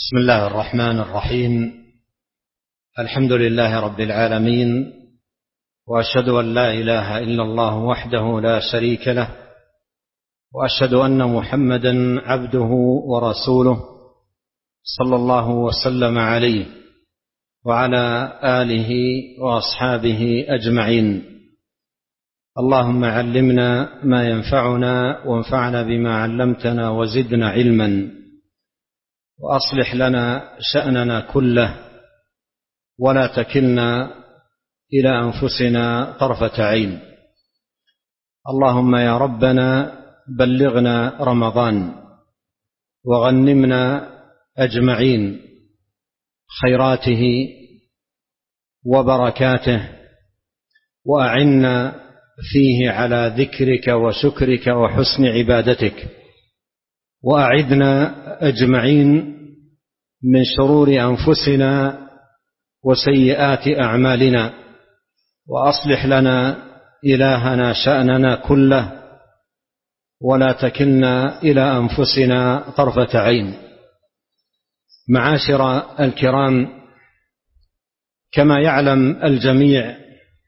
بسم الله الرحمن الرحيم. الحمد لله رب العالمين، وأشهد أن لا إله إلا الله وحده لا شريك له، وأشهد أن محمدا عبده ورسوله صلى الله وسلم عليه وعلى آله وأصحابه أجمعين. اللهم علمنا ما ينفعنا وانفعنا بما علمتنا وزدنا علما، وأصلح لنا شأننا كله ولا تكلنا إلى أنفسنا طرفة عين. اللهم يا ربنا بلغنا رمضان وغنمنا أجمعين خيراته وبركاته، وأعنا فيه على ذكرك وشكرك وحسن عبادتك، وأعذنا أجمعين من شرور أنفسنا وسيئات أعمالنا، وأصلح لنا إلهنا شأننا كله ولا تكلنا إلى أنفسنا طرفة عين. معاشر الكرام، كما يعلم الجميع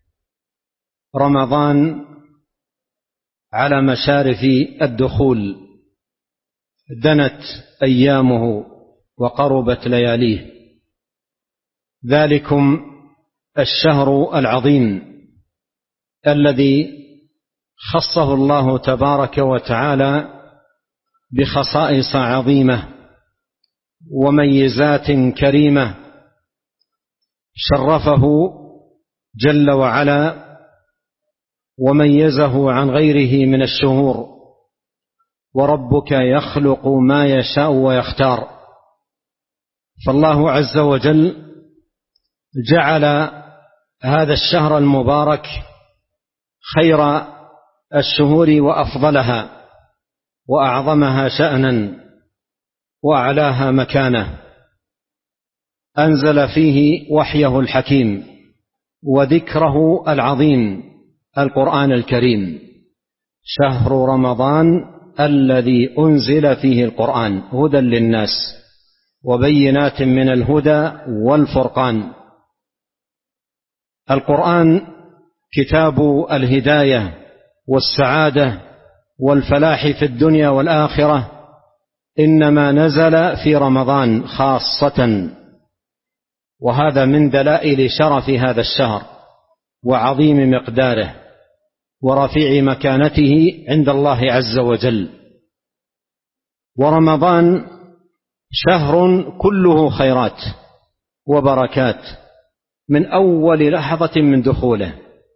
رمضان على مشارف الدخول، دنت أيامه وقربت لياليه. ذلكم الشهر العظيم الذي خصه الله تبارك وتعالى بخصائص عظيمة وميزات كريمة، شرفه جل وعلا وميزه عن غيره من الشهور. وربك يخلق ما يشاء ويختار، فالله عز وجل جعل هذا الشهر المبارك خير الشهور وأفضلها وأعظمها شأنا وأعلاها مكانة، أنزل فيه وحيه الحكيم وذكره العظيم القرآن الكريم. شهر رمضان الذي أنزل فيه القرآن هدى للناس وبينات من الهدى والفرقان. القرآن كتاب الهداية والسعادة والفلاح في الدنيا والآخرة، إنما نزل في رمضان خاصة، وهذا من دلائل شرف هذا الشهر وعظيم مقداره ورفيع مكانته عند الله عز وجل. ورمضان شهر كله خيرات وبركات من أول لحظة من دخوله،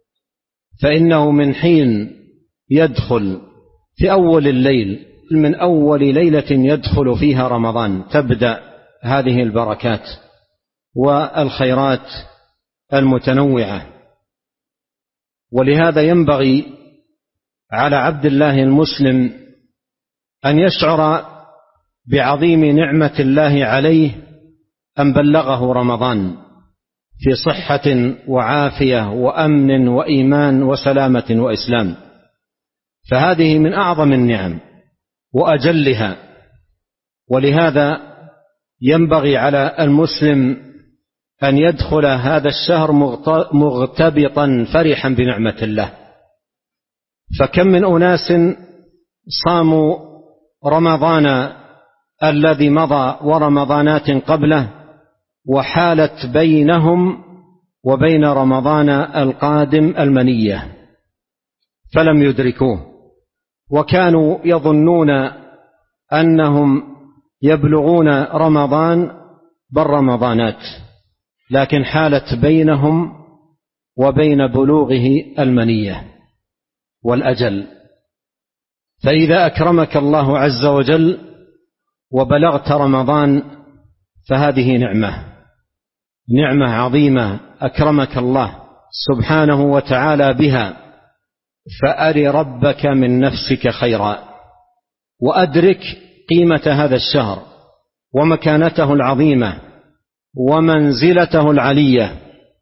فإنه من حين يدخل في أول الليل، من أول ليلة يدخل فيها رمضان، تبدأ هذه البركات والخيرات المتنوعة. ولهذا ينبغي على عبد الله المسلم أن يشعر بعظيم نعمة الله عليه أن بلغه رمضان في صحة وعافية وأمن وإيمان وسلامة وإسلام، فهذه من أعظم النعم وأجلها. ولهذا ينبغي على المسلم أن يدخل هذا الشهر مغتبطا فرحا بنعمة الله. فكم من أناس صاموا رمضان الذي مضى ورمضانات قبله، وحالت بينهم وبين رمضان القادم المنية فلم يدركوه، وكانوا يظنون أنهم يبلغون رمضان بالرمضانات، لكن حالت بينهم وبين بلوغه المنية والأجل. فإذا أكرمك الله عز وجل وبلغت رمضان فهذه نعمة عظيمة أكرمك الله سبحانه وتعالى بها، فأر ربك من نفسك خيرا، وأدرك قيمة هذا الشهر ومكانته العظيمة ومنزلته العلية،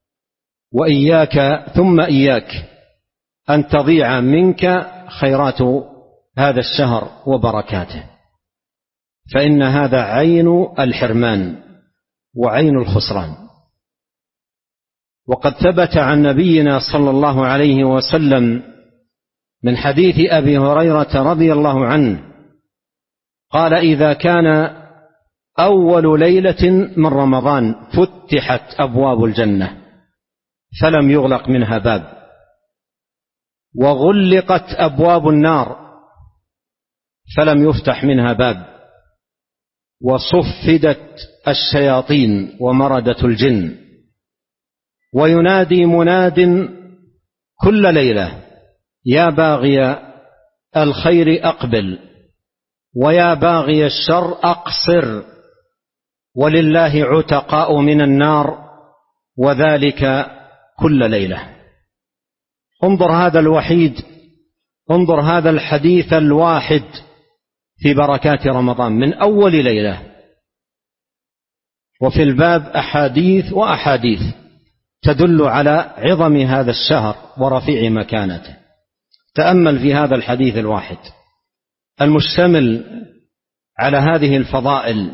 وإياك ثم إياك أن تضيع منك خيرات هذا الشهر وبركاته. فإن هذا عين الحرمان وعين الخسران. وقد ثبت عن نبينا صلى الله عليه وسلم من حديث أبي هريرة رضي الله عنه قال: إذا كان أول ليلة من رمضان فتحت أبواب الجنة فلم يغلق منها باب، وغلقت أبواب النار فلم يفتح منها باب، وصفدت الشياطين ومردة الجن، وينادي مناد كل ليلة: يا باغي الخير أقبل، ويا باغي الشر أقصر، ولله عتقاء من النار، وذلك كل ليلة. انظر هذا الوحيد، انظر هذا الحديث الواحد في بركات رمضان من أول ليلة، وفي الباب أحاديث وأحاديث تدل على عظم هذا الشهر ورفيع مكانته. تأمل في هذا الحديث الواحد المشتمل على هذه الفضائل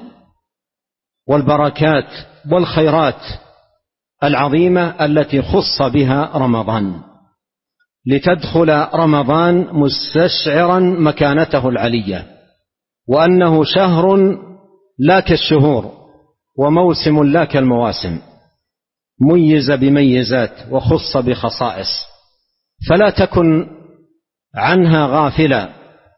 والبركات والخيرات العظيمة التي خص بها رمضان، لتدخل رمضان مستشعرا مكانته العلية، وأنه شهر لا كالشهور، وموسم لا كالمواسم، ميز بميزات وخص بخصائص، فلا تكن عنها غافلا،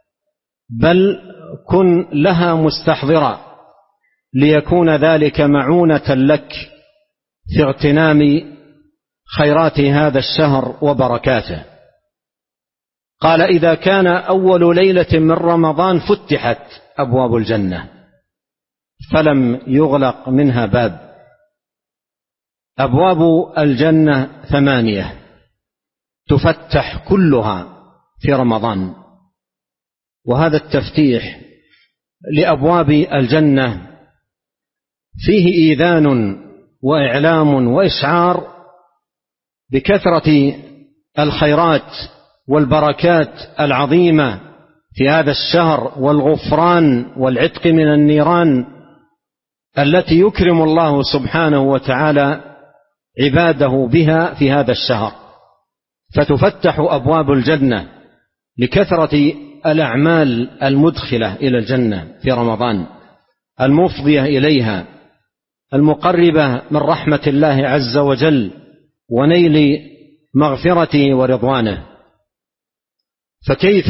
بل كن لها مستحضرا، ليكون ذلك معونة لك في اغتنام خيرات هذا الشهر وبركاته. قال: إذا كان أول ليلة من رمضان فتحت أبواب الجنة فلم يغلق منها باب. أبواب الجنة 8 تفتح كلها في رمضان، وهذا التفتيح لأبواب الجنة فيه إيذان وإعلام وإشعار بكثرة الخيرات والبركات العظيمة في هذا الشهر، والغفران والعتق من النيران التي يكرم الله سبحانه وتعالى عباده بها في هذا الشهر. فتفتح أبواب الجنة لكثرة الأعمال المدخلة إلى الجنة في رمضان، المفضية إليها، المقربة من رحمة الله عز وجل ونيل مغفرته ورضوانه. فكيف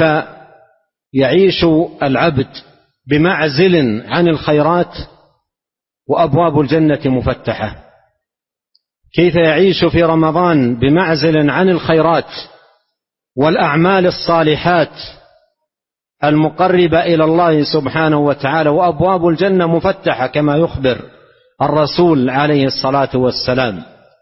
يعيش العبد بمعزل عن الخيرات وأبواب الجنة مفتحة؟ كيف يعيش في رمضان بمعزل عن الخيرات والأعمال الصالحات المقربة إلى الله سبحانه وتعالى وأبواب الجنة مفتحة كما يخبر الرسول عليه الصلاة والسلام؟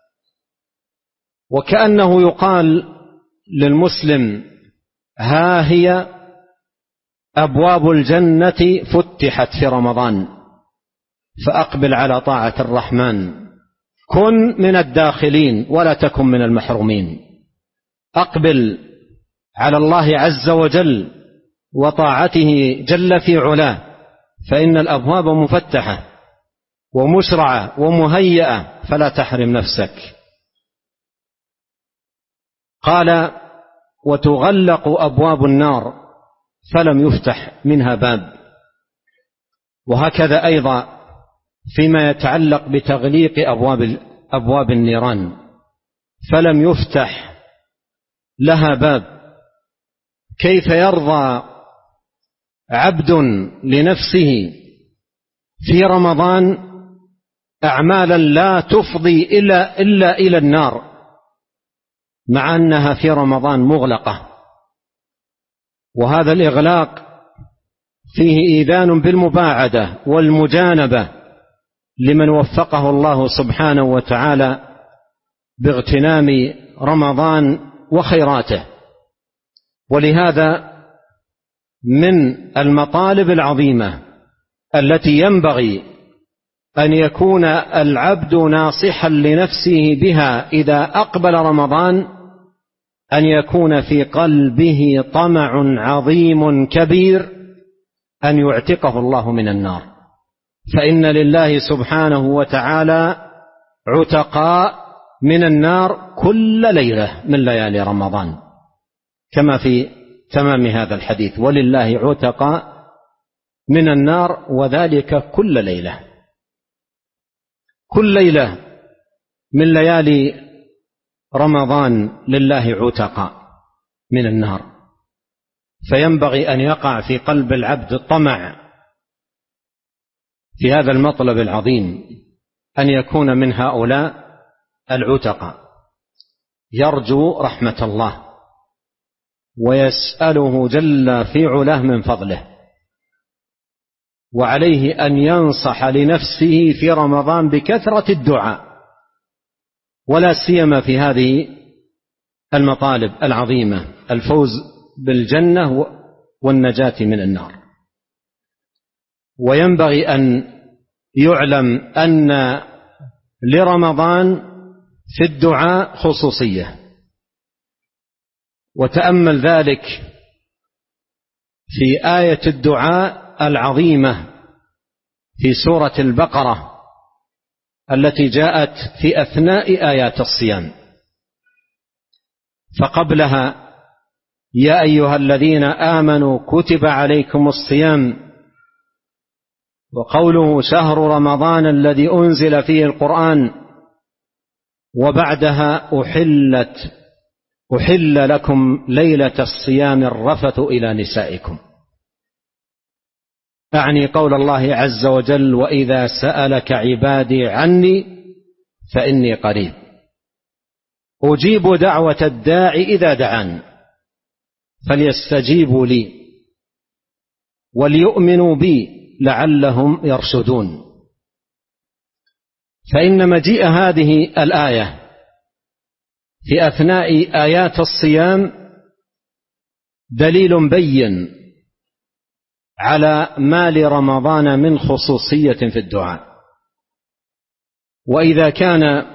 وكأنه يقال للمسلم: ها هي أبواب الجنة فتحت في رمضان، فأقبل على طاعة الرحمن، كن من الداخلين ولا تكن من المحرومين. أقبل على الله عز وجل وطاعته جل في علاه، فإن الأبواب مفتحة ومشرعة ومهيئة، فلا تحرم نفسك. قال: وتغلق أبواب النار فلم يفتح منها باب. وهكذا أيضا فيما يتعلق بتغليق أبواب النيران فلم يفتح لها باب. كيف يرضى عبد لنفسه في رمضان أعمالا لا تفضي إلا إلى النار، مع أنها في رمضان مغلقة؟ وهذا الإغلاق فيه إيذان بالمباعدة والمجانبة لمن وفقه الله سبحانه وتعالى باغتنام رمضان وخيراته. ولهذا من المطالب العظيمة التي ينبغي أن يكون العبد ناصحا لنفسه بها إذا أقبل رمضان أن يكون في قلبه طمع عظيم كبير أن يعتقه الله من النار، فإن لله سبحانه وتعالى عتقاء من النار كل ليلة من ليالي رمضان، كما في تمام هذا الحديث: ولله عتقاء من النار وذلك كل ليلة. كل ليلة من ليالي رمضان لله عتقاء من النار، فينبغي أن يقع في قلب العبد الطمع في هذا المطلب العظيم، أن يكون من هؤلاء العتقاء، يرجو رحمة الله ويسأله جل في علاه من فضله، وعليه أن ينصح لنفسه في رمضان بكثرة الدعاء، ولا سيما في هذه المطالب العظيمة: الفوز بالجنة والنجاة من النار. وينبغي أن يعلم أن لرمضان في الدعاء خصوصية، وتأمل ذلك في آية الدعاء العظيمة في سورة البقرة التي جاءت في أثناء آيات الصيام، فقبلها: يا أيها الذين آمنوا كتب عليكم الصيام، وقوله: شهر رمضان الذي أنزل فيه القرآن، وبعدها: أحل لكم ليلة الصيام الرفث إلى نسائكم، أعني قول الله عز وجل: وإذا سألك عبادي عني فإني قريب أجيب دعوة الداع إذا دعان فليستجيبوا لي وليؤمنوا بي لعلهم يرشدون. فإن مجيء هذه الآية في أثناء آيات الصيام دليل بين على ما لرمضان من خصوصية في الدعاء. وإذا كان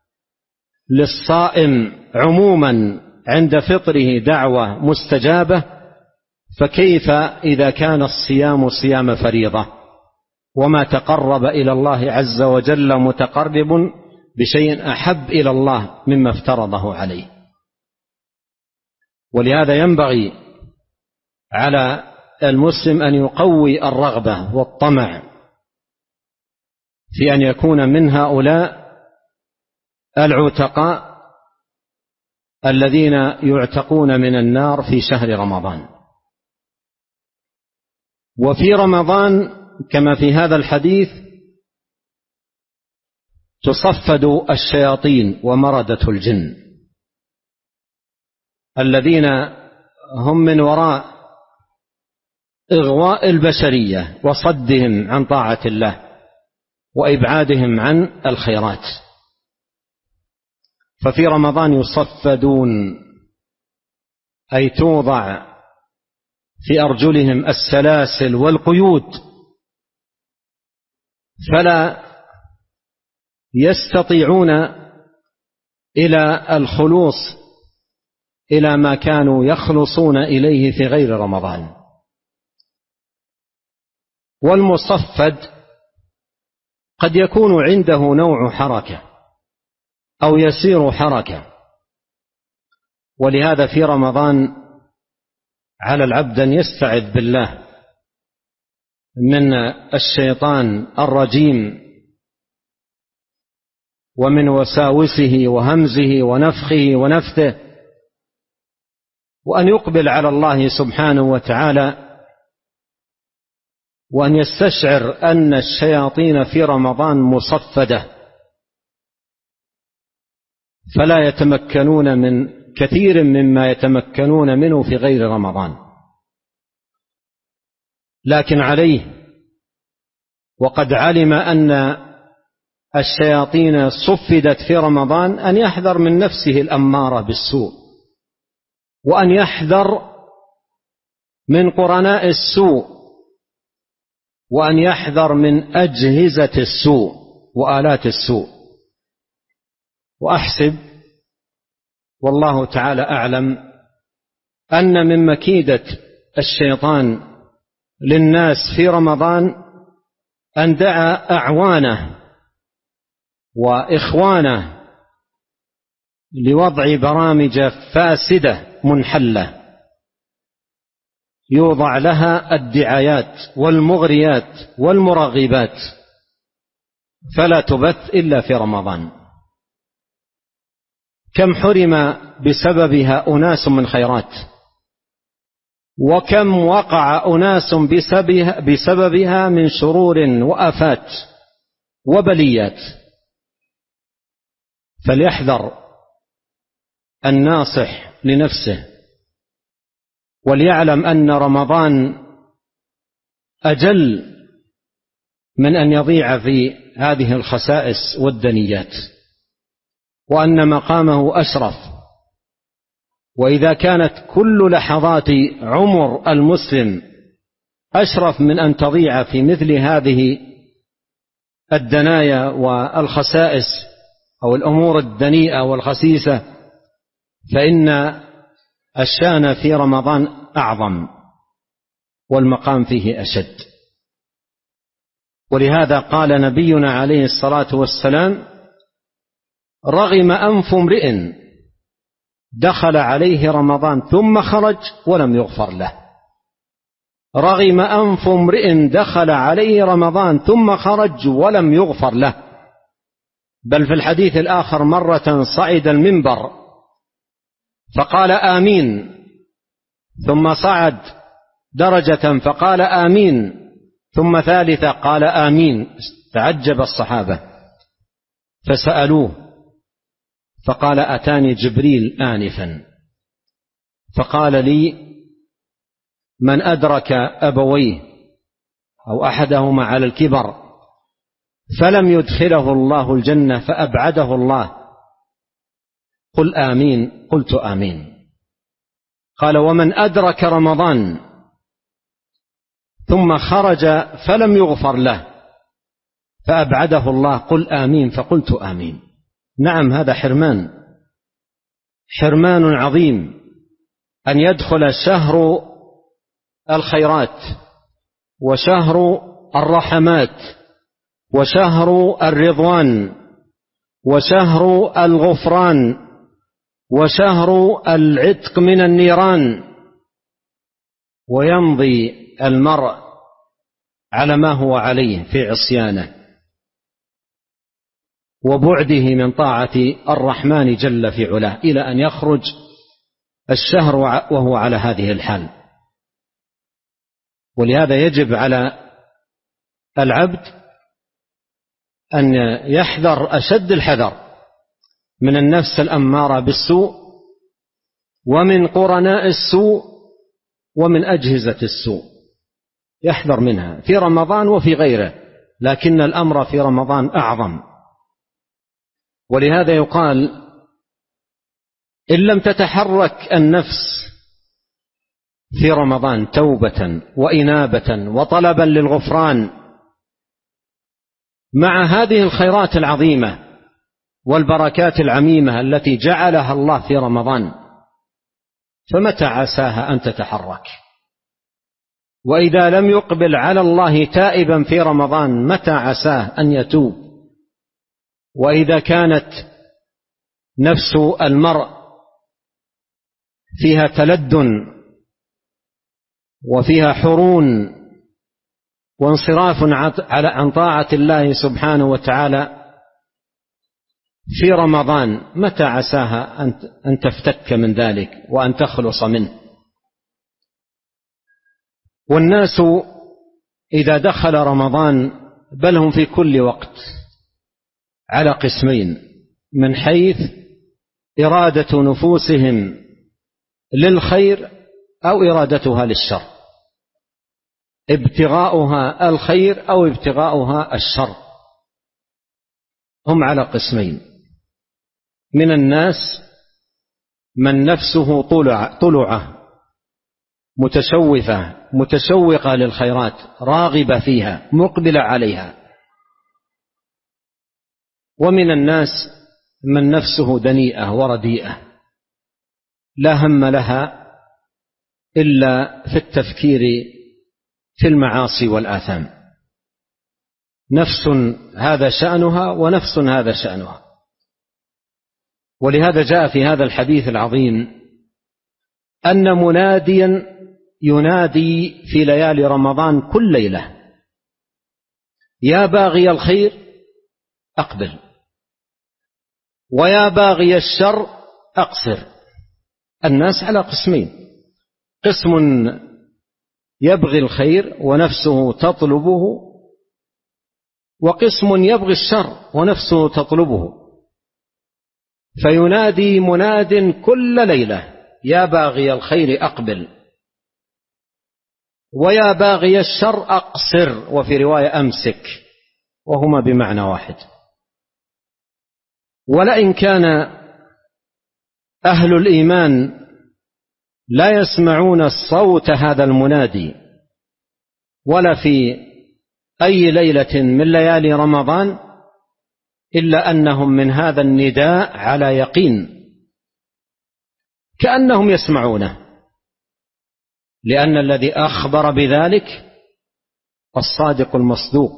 للصائم عموما عند فطره دعوة مستجابة، فكيف إذا كان الصيام صيام فريضة، وما تقرب إلى الله عز وجل متقرب بشيء أحب إلى الله مما افترضه عليه. ولهذا ينبغي على المسلم أن يقوي الرغبة والطمع في أن يكون من هؤلاء العتقاء الذين يعتقون من النار في شهر رمضان. وفي رمضان كما في هذا الحديث تصفد الشياطين ومردة الجن الذين هم من وراء إغواء البشرية وصدهم عن طاعة الله وإبعادهم عن الخيرات. ففي رمضان يصفدون، أي توضع في أرجلهم السلاسل والقيود، فلا يستطيعون إلى الخلوص إلى ما كانوا يخلصون إليه في غير رمضان. والمصفد قد يكون عنده نوع حركة أو يسير حركة، ولهذا في رمضان على العبد أن يستعذ بالله من الشيطان الرجيم ومن وساوسه وهمزه ونفخه ونفثه، وأن يقبل على الله سبحانه وتعالى، وأن يستشعر أن الشياطين في رمضان مصفدة، فلا يتمكنون من كثير مما يتمكنون منه في غير رمضان. لكن عليه وقد علم أن الشياطين صفدت في رمضان أن يحذر من نفسه الأمارة بالسوء، وأن يحذر من قرناء السوء، وأن يحذر من أجهزة السوء وآلات السوء. وأحسب والله تعالى أعلم أن من مكيدة الشيطان للناس في رمضان أن دعا أعوانه وإخوانه لوضع برامج فاسدة منحلة يوضع لها الدعايات والمغريات والمرغبات، فلا تبث إلا في رمضان. كم حرم بسببها أناس من خيرات، وكم وقع أناس بسببها من شرور وآفات وبليات. فليحذر الناصح لنفسه، وليعلم أن رمضان أجل من أن يضيع في هذه الخسائس والدنيات، وأن مقامه أشرف. وإذا كانت كل لحظات عمر المسلم أشرف من أن تضيع في مثل هذه الدنايا والخسائس أو الأمور الدنيئة والخسيسة، فإن الشأن في رمضان أعظم والمقام فيه أشد. ولهذا قال نبينا عليه الصلاة والسلام: رغم أنف امرئ دخل عليه رمضان ثم خرج ولم يغفر له. رغم أنف امرئ دخل عليه رمضان ثم خرج ولم يغفر له. بل في الحديث الآخر: مرة صعد المنبر فقال آمين، ثم صعد درجة فقال آمين، ثم ثالثة قال آمين. تعجب الصحابة فسألوه فقال: أتاني جبريل آنفا فقال لي: من أدرك أبويه أو أحدهما على الكبر فلم يدخله الله الجنة فأبعده الله، قل آمين. قلت آمين. قال: ومن أدرك رمضان ثم خرج فلم يغفر له فأبعده الله، قل آمين. فقلت آمين. نعم، هذا حرمان عظيم أن يدخل شهر الخيرات وشهر الرحمات وشهر الرضوان وشهر الغفران وشهر العتق من النيران، ويمضي المرء على ما هو عليه في عصيانه وبعده من طاعة الرحمن جل في علاه، إلى أن يخرج الشهر وهو على هذه الحال. ولهذا يجب على العبد أن يحذر أشد الحذر من النفس الأمارة بالسوء، ومن قرناء السوء، ومن أجهزة السوء. يحذر منها في رمضان وفي غيره، لكن الأمر في رمضان أعظم. ولهذا يقال: إن لم تتحرك النفس في رمضان توبة وإنابة وطلبا للغفران مع هذه الخيرات العظيمة والبركات العميمة التي جعلها الله في رمضان، فمتى عساها أن تتحرك؟ وإذا لم يقبل على الله تائبا في رمضان، متى عساه أن يتوب؟ وإذا كانت نفس المرء فيها تلدن وفيها حرون وانصراف عن طاعة الله سبحانه وتعالى في رمضان، متى عساها أن تفتك من ذلك وأن تخلص منه؟ والناس إذا دخل رمضان، بل هم في كل وقت، على قسمين: من حيث إرادة نفوسهم للخير أو إرادتها للشر، ابتغاؤها الخير أو ابتغاؤها الشر. هم على قسمين: من الناس من نفسه طلعة متشوقة للخيرات، راغبة فيها مقبلة عليها. ومن الناس من نفسه دنيئة ورديئة، لا هم لها إلا في التفكير في المعاصي والآثام. نفس هذا شأنها ونفس هذا شأنها. ولهذا جاء في هذا الحديث العظيم أن مناديا ينادي في ليالي رمضان كل ليلة: يا باغي الخير أقبل، ويا باغي الشر أقصر. الناس على قسمين: قسم يبغي الخير ونفسه تطلبه، وقسم يبغي الشر ونفسه تطلبه. فينادي مناد كل ليلة: يا باغي الخير أقبل، ويا باغي الشر أقصر، وفي رواية أمسك، وهما بمعنى واحد. ولئن كان أهل الإيمان لا يسمعون الصوت هذا المنادي ولا في أي ليلة من ليالي رمضان، إلا أنهم من هذا النداء على يقين، كأنهم يسمعونه، لأن الذي أخبر بذلك الصادق المصدوق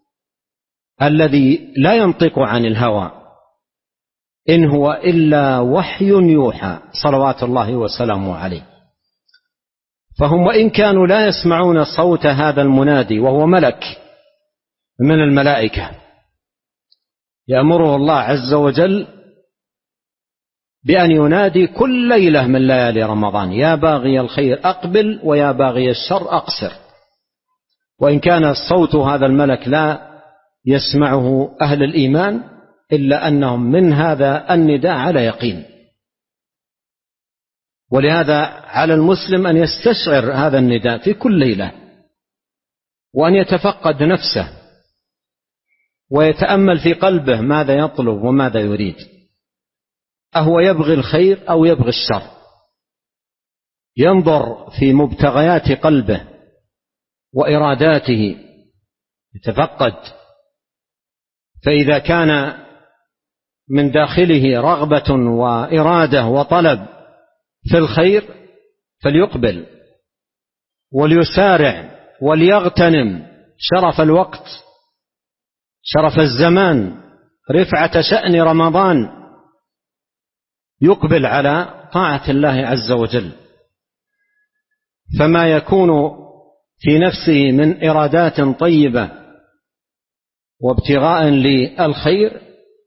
الذي لا ينطق عن الهوى، إن هو إلا وحي يوحى، صلوات الله وسلامه عليه. فهم وإن كانوا لا يسمعون صوت هذا المنادي، وهو ملك من الملائكة يأمره الله عز وجل بأن ينادي كل ليلة من ليالي رمضان: يا باغي الخير أقبل، ويا باغي الشر أقصر. وإن كان صوت هذا الملك لا يسمعه أهل الإيمان، إلا أنهم من هذا النداء على يقين. ولهذا على المسلم أن يستشعر هذا النداء في كل ليلة، وأن يتفقد نفسه ويتأمل في قلبه ماذا يطلب وماذا يريد، أهو يبغي الخير أو يبغي الشر. ينظر في مبتغيات قلبه وإراداته، يتفقد، فإذا كان من داخله رغبة وإرادة وطلب في الخير فليقبل وليسارع وليغتنم شرف الوقت، شرف الزمان، رفعة شأن رمضان، يقبل على طاعة الله عز وجل. فما يكون في نفسه من إرادات طيبة وابتغاء للخير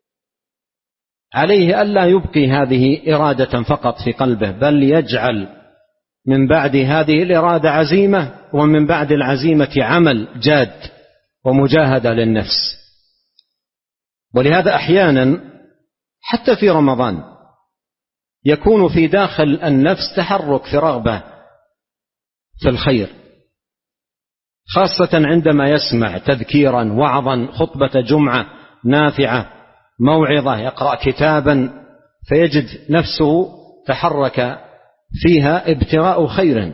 عليه ألا يبقي هذه إرادة فقط في قلبه، بل يجعل من بعد هذه الإرادة عزيمة، ومن بعد العزيمة عمل جاد ومجاهدة للنفس. ولهذا أحيانا حتى في رمضان يكون في داخل النفس تحرك في رغبة في الخير، خاصة عندما يسمع تذكيرا، وعظا، خطبة جمعة نافعة، موعظة، يقرأ كتابا، فيجد نفسه تحرك فيها ابتغاء خير،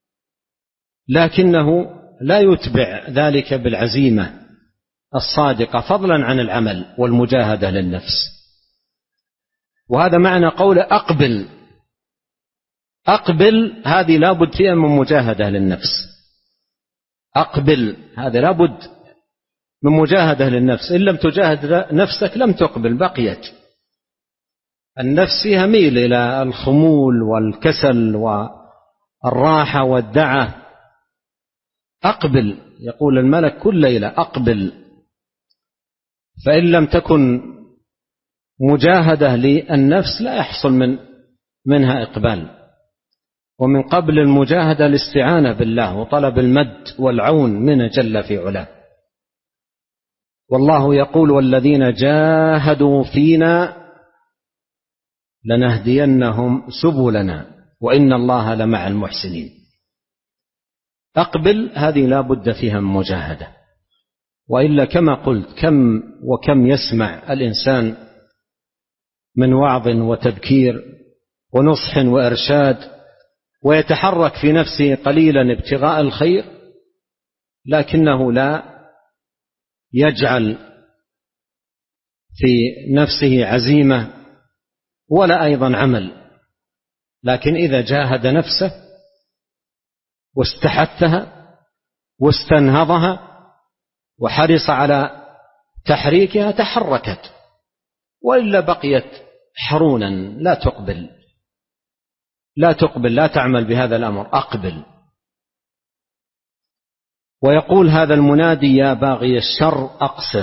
لكنه لا يتبع ذلك بالعزيمة الصادقة، فضلا عن العمل والمجاهدة للنفس. وهذا معنى قول أقبل. أقبل هذه لابد فيها من مجاهدة للنفس. أقبل هذا لابد من مجاهدة للنفس، إن لم تجاهد نفسك لم تقبل، بقيت النفس فيها ميل إلى الخمول والكسل والراحة والدعة. أقبل، يقول الملك كل ليلة أقبل. فإن لم تكن مجاهدة للنفس لا يحصل منها إقبال. ومن قبل المجاهدة الاستعانة بالله وطلب المد والعون من جل في علاه. والله يقول: والذين جاهدوا فينا لنهدينهم سبلنا وإن الله لمع المحسنين. أقبل هذه لا بد فيها من مجاهدة، وإلا كما قلت كم وكم يسمع الإنسان من وعظ وتذكير ونصح وإرشاد ويتحرك في نفسه قليلا ابتغاء الخير، لكنه لا يجعل في نفسه عزيمة ولا أيضا عمل. لكن إذا جاهد نفسه واستحثها واستنهضها وحرص على تحريكها تحركت، وإلا بقيت حرونا لا تقبل لا تعمل بهذا الأمر، أقبل. ويقول هذا المنادي: يا باغي الشر أقصر.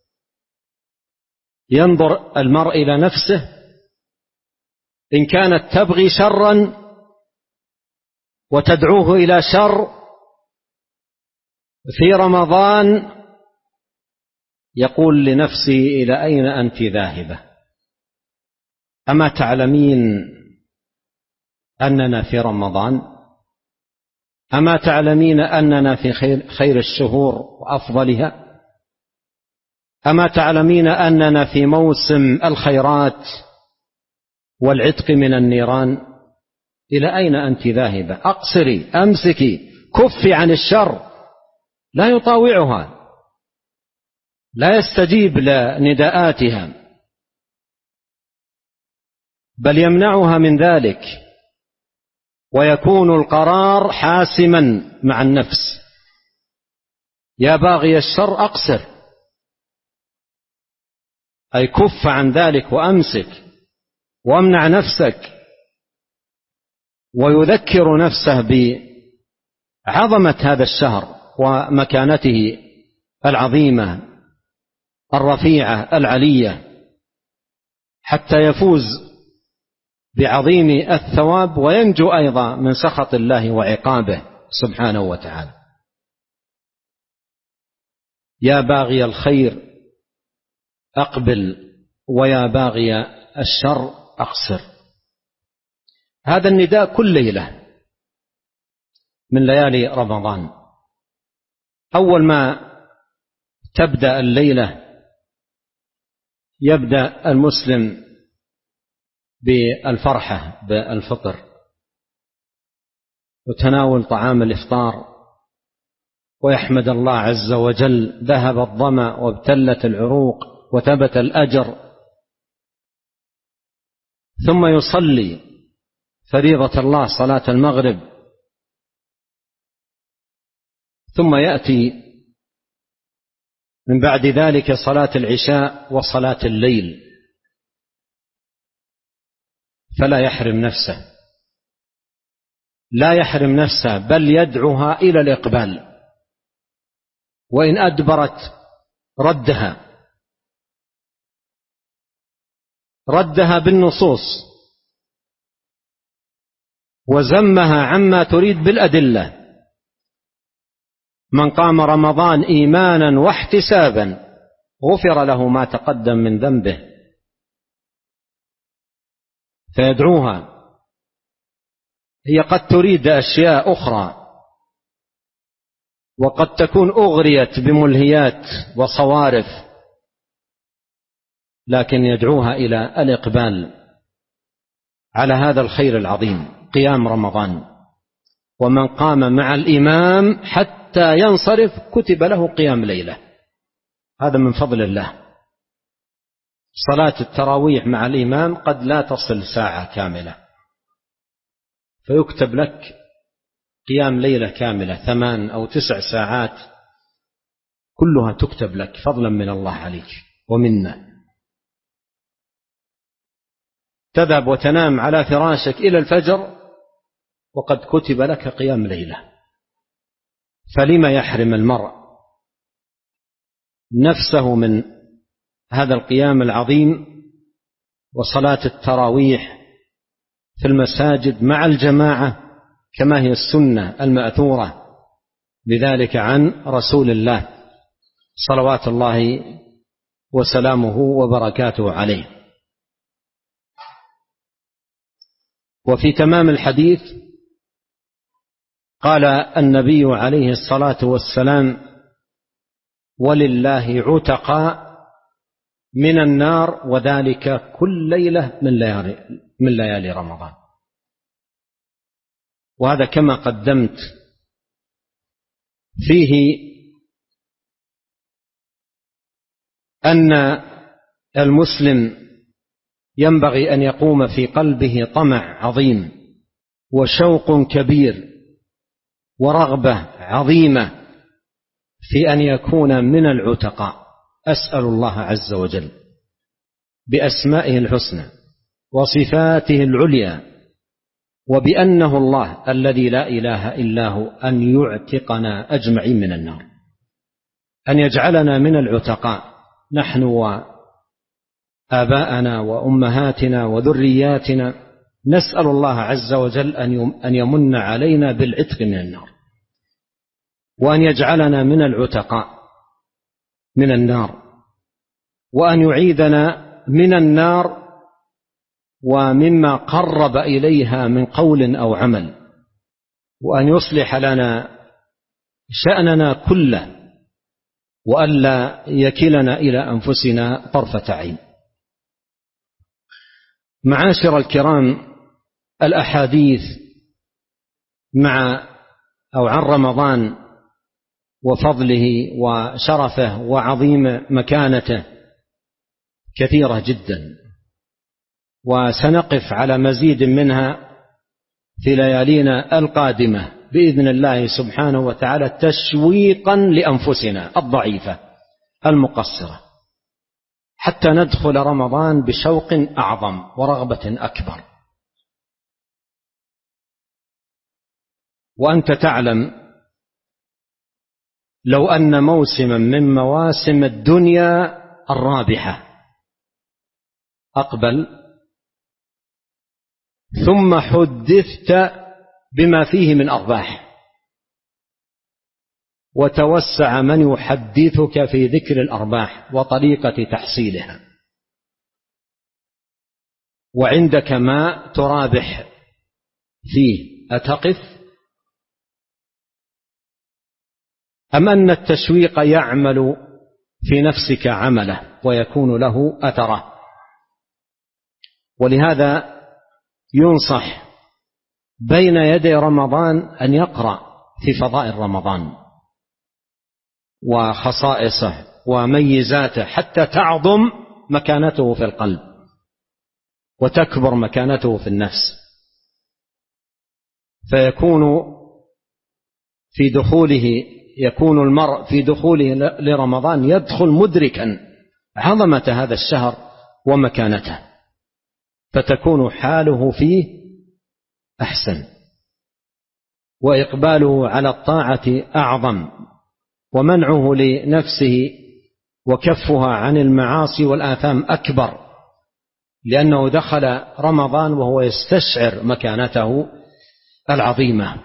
ينظر المرء إلى نفسه، إن كانت تبغي شرا وتدعوه إلى شر في رمضان، يقول لنفسه: إلى أين أنت ذاهبة؟ أما تعلمين أننا في رمضان؟ أما تعلمين أننا في خير الشهور وأفضلها؟ أما تعلمين أننا في موسم الخيرات والعتق من النيران؟ إلى أين أنت ذاهبة؟ أقصري، أمسكي، كفي عن الشر. لا يطاوعها، لا يستجيب لنداءاتها، بل يمنعها من ذلك، ويكون القرار حاسما مع النفس. يا باغي الشر أقصر، أي كف عن ذلك وأمسك وامنع نفسك. ويذكر نفسه بعظمة هذا الشهر ومكانته العظيمة الرفيعة العلية، حتى يفوز بعظيم الثواب وينجو أيضا من سخط الله وعقابه سبحانه وتعالى. يا باغي الخير أقبل، ويا باغي الشر أقصر. هذا النداء كل ليلة من ليالي رمضان. أول ما تبدأ الليلة يبدأ المسلم بالفرحة بالفطر وتناول طعام الإفطار، ويحمد الله عز وجل: ذهب الظمأ وابتلت العروق وثبت الأجر. ثم يصلي فريضة الله صلاة المغرب، ثم يأتي من بعد ذلك صلاة العشاء وصلاة الليل، فلا يحرم نفسه، لا يحرم نفسه، بل يدعوها إلى الإقبال، وإن أدبرت ردها بالنصوص وزمها عما تريد بالأدلة. من قام رمضان إيمانا واحتسابا غفر له ما تقدم من ذنبه، فيدعوها. هي قد تريد أشياء أخرى، وقد تكون أغريت بملهيات وصوارف، لكن يدعوها إلى الإقبال على هذا الخير العظيم قيام رمضان. ومن قام مع الإمام حتى ينصرف كتب له قيام ليلة، هذا من فضل الله. صلاة التراويح مع الإمام قد لا تصل ساعة كاملة، فيكتب لك قيام ليلة كاملة 8 أو 9 ساعات، كلها تكتب لك فضلا من الله عليك ومنا. تذهب وتنام على فراشك إلى الفجر وقد كتب لك قيام ليلة. فلما يحرم المرء نفسه من هذا القيام العظيم وصلاة التراويح في المساجد مع الجماعة كما هي السنة المأثورة بذلك عن رسول الله صلوات الله وسلامه وبركاته عليه. وفي تمام الحديث قال النبي عليه الصلاة والسلام: ولله عتقاء من النار، وذلك كل ليلة من ليالي رمضان. وهذا كما قدمت فيه أن المسلم ينبغي أن يقوم في قلبه طمع عظيم وشوق كبير ورغبة عظيمة في أن يكون من العتقاء. أسأل الله عز وجل بأسمائه الحسنى وصفاته العليا وبأنه الله الذي لا إله إلا هو أن يعتقنا أجمعين من النار، أن يجعلنا من العتقاء نحن وآباءنا وأمهاتنا وذرياتنا. نسأل الله عز وجل أن يمن علينا بالعتق من النار، وأن يجعلنا من العتقاء من النار، وأن يعيذنا من النار ومما قرب إليها من قول أو عمل، وأن يصلح لنا شأننا كله، وألا يكلنا إلى أنفسنا طرفة عين. معاشر الكرام، الأحاديث عن رمضان وفضله وشرفه وعظيم مكانته كثيرة جدا، وسنقف على مزيد منها في ليالينا القادمة بإذن الله سبحانه وتعالى، تشويقا لأنفسنا الضعيفة المقصرة، حتى ندخل رمضان بشوق أعظم ورغبة أكبر. وأنت تعلم لو أن موسما من مواسم الدنيا الرابحة أقبل، ثم حدثت بما فيه من أرباح، وتوسع من يحدثك في ذكر الأرباح وطريقة تحصيلها، وعندك ما ترابح فيه، أتقف؟ أم أن التشويق يعمل في نفسك عمله ويكون له أثره؟ ولهذا ينصح بين يدي رمضان أن يقرأ في فضائل رمضان وخصائصه وميزاته، حتى تعظم مكانته في القلب وتكبر مكانته في النفس، يكون المرء في دخوله لرمضان يدخل مدركا عظمة هذا الشهر ومكانته، فتكون حاله فيه أحسن، وإقباله على الطاعة أعظم، ومنعه لنفسه وكفها عن المعاصي والآثام أكبر، لأنه دخل رمضان وهو يستشعر مكانته العظيمة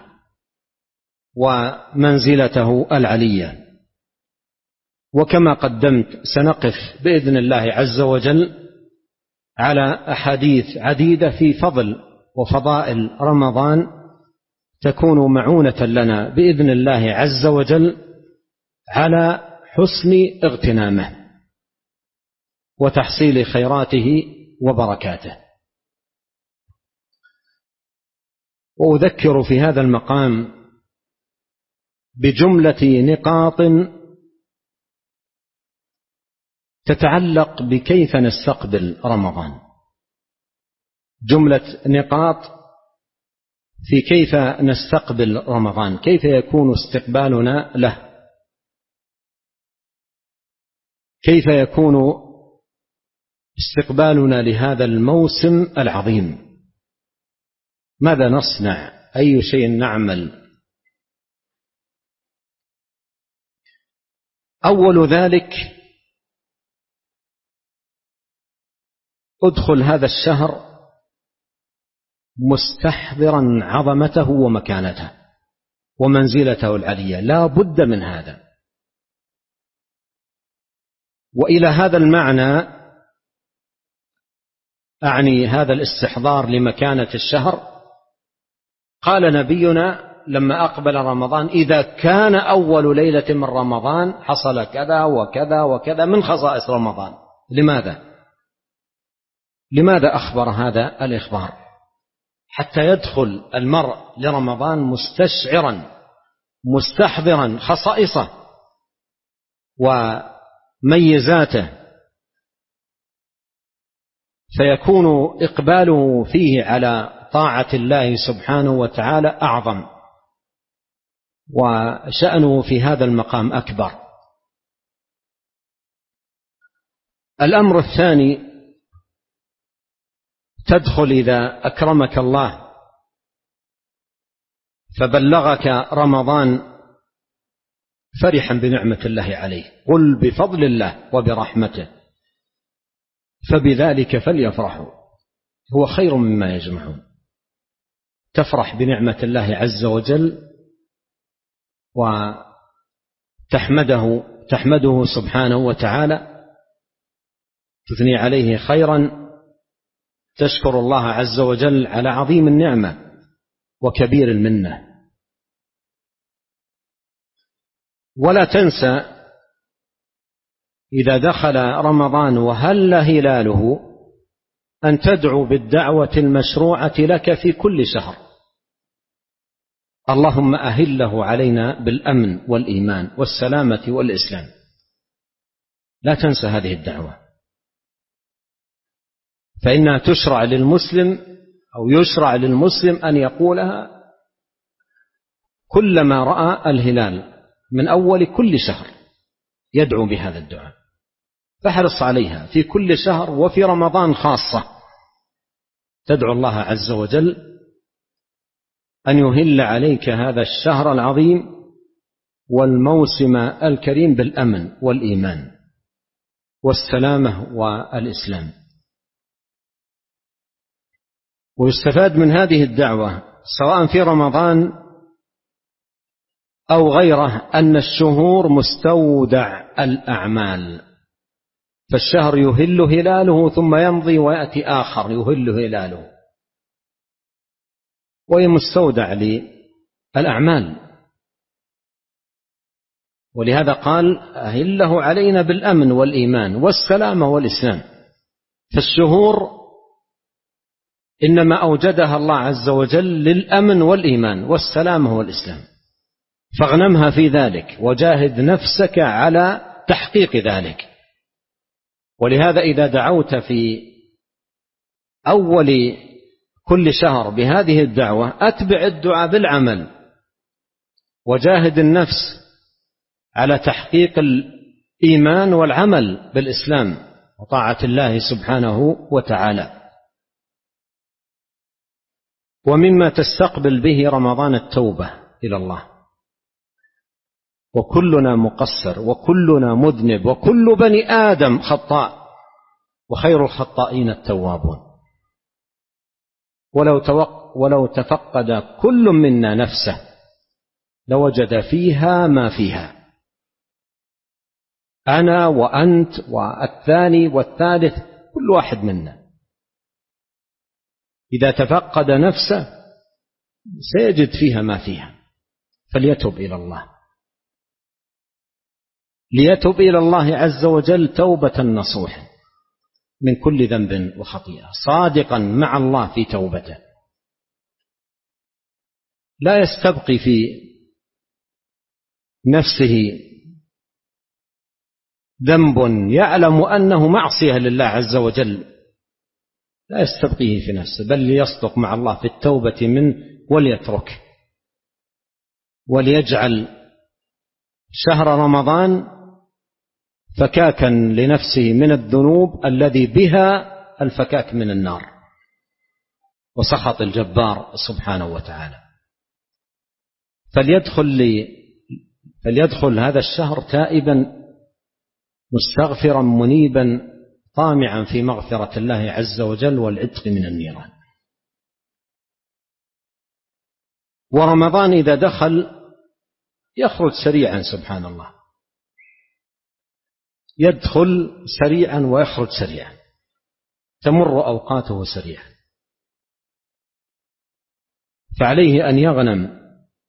ومنزلته العلية. وكما قدمت سنقف بإذن الله عز وجل على أحاديث عديدة في فضل وفضائل رمضان تكون معونة لنا بإذن الله عز وجل على حسن اغتنامه وتحصيل خيراته وبركاته. وأذكر في هذا المقام بجملة نقاط تتعلق بكيف نستقبل رمضان، جملة نقاط في كيف نستقبل رمضان، كيف يكون استقبالنا له، كيف يكون استقبالنا لهذا الموسم العظيم، ماذا نصنع، أي شيء نعمل. أول ذلك ادخل هذا الشهر مستحضرا عظمته ومكانته ومنزلته العلية، لا بد من هذا. وإلى هذا المعنى أعني هذا الاستحضار لمكانة الشهر، قال نبينا لما أقبل رمضان: إذا كان أول ليلة من رمضان حصل كذا وكذا وكذا من خصائص رمضان. لماذا أخبر هذا الإخبار؟ حتى يدخل المرء لرمضان مستشعرا مستحضرا خصائصه وميزاته، فيكون إقباله فيه على طاعة الله سبحانه وتعالى أعظم، وشأنه في هذا المقام أكبر. الأمر الثاني: تدخل إذا أكرمك الله فبلغك رمضان فرحا بنعمة الله عليه، قل بفضل الله وبرحمته فبذلك فليفرحوا هو خير مما يجمعون. تفرح بنعمة الله عز وجل وتحمده سبحانه وتعالى، تثني عليه خيرا، تشكر الله عز وجل على عظيم النعمة وكبير المنة. ولا تنسى إذا دخل رمضان وهل هلاله أن تدعو بالدعوة المشروعة لك في كل شهر: اللهم أهله علينا بالأمن والإيمان والسلامة والإسلام. لا تنسى هذه الدعوة، فإنها تشرع للمسلم أو يشرع للمسلم أن يقولها كلما رأى الهلال من أول كل شهر، يدعو بهذا الدعاء. فاحرص عليها في كل شهر، وفي رمضان خاصة تدعو الله عز وجل أن يهل عليك هذا الشهر العظيم والموسم الكريم بالأمن والإيمان والسلامة والإسلام. ويستفاد من هذه الدعوة سواء في رمضان أو غيره أن الشهور مستودع الأعمال، فالشهر يهل هلاله ثم يمضي ويأتي آخر يهل هلاله، وهي مستودع للأعمال. ولهذا قال أهله علينا بالأمن والإيمان والسلامة والإسلام. فالشهور إنما أوجدها الله عز وجل للأمن والإيمان والسلامة والإسلام، فاغنمها في ذلك وجاهد نفسك على تحقيق ذلك. ولهذا إذا دعوت في أول كل شهر بهذه الدعوة أتبع الدعاء بالعمل، وجاهد النفس على تحقيق الإيمان والعمل بالإسلام وطاعة الله سبحانه وتعالى. ومما تستقبل به رمضان التوبة إلى الله، وكلنا مقصر وكلنا مذنب وكل بني آدم خطاء وخير الخطائين التوابون. ولو تفقد كل منا نفسه لوجد فيها ما فيها، أنا وأنت والثاني والثالث، كل واحد منا إذا تفقد نفسه سيجد فيها ما فيها. فليتب إلى الله، ليتب إلى الله عز وجل توبة نصوحا من كل ذنب وخطيئة، صادقا مع الله في توبته، لا يستبقي في نفسه ذنب يعلم أنه معصية لله عز وجل، لا يستبقيه في نفسه، بل ليصدق مع الله في التوبة منه وليترك، وليجعل شهر رمضان فكاكا لنفسه من الذنوب الذي بها الفكاك من النار وسخط الجبار سبحانه وتعالى. فليدخل هذا الشهر تائبا مستغفرا منيبا طامعا في مغفرة الله عز وجل والعتق من النيران. ورمضان إذا دخل يخرج سريعا سبحان الله، يدخل سريعا ويخرج سريعا، تمر أوقاته سريعا. فعليه أن يغنم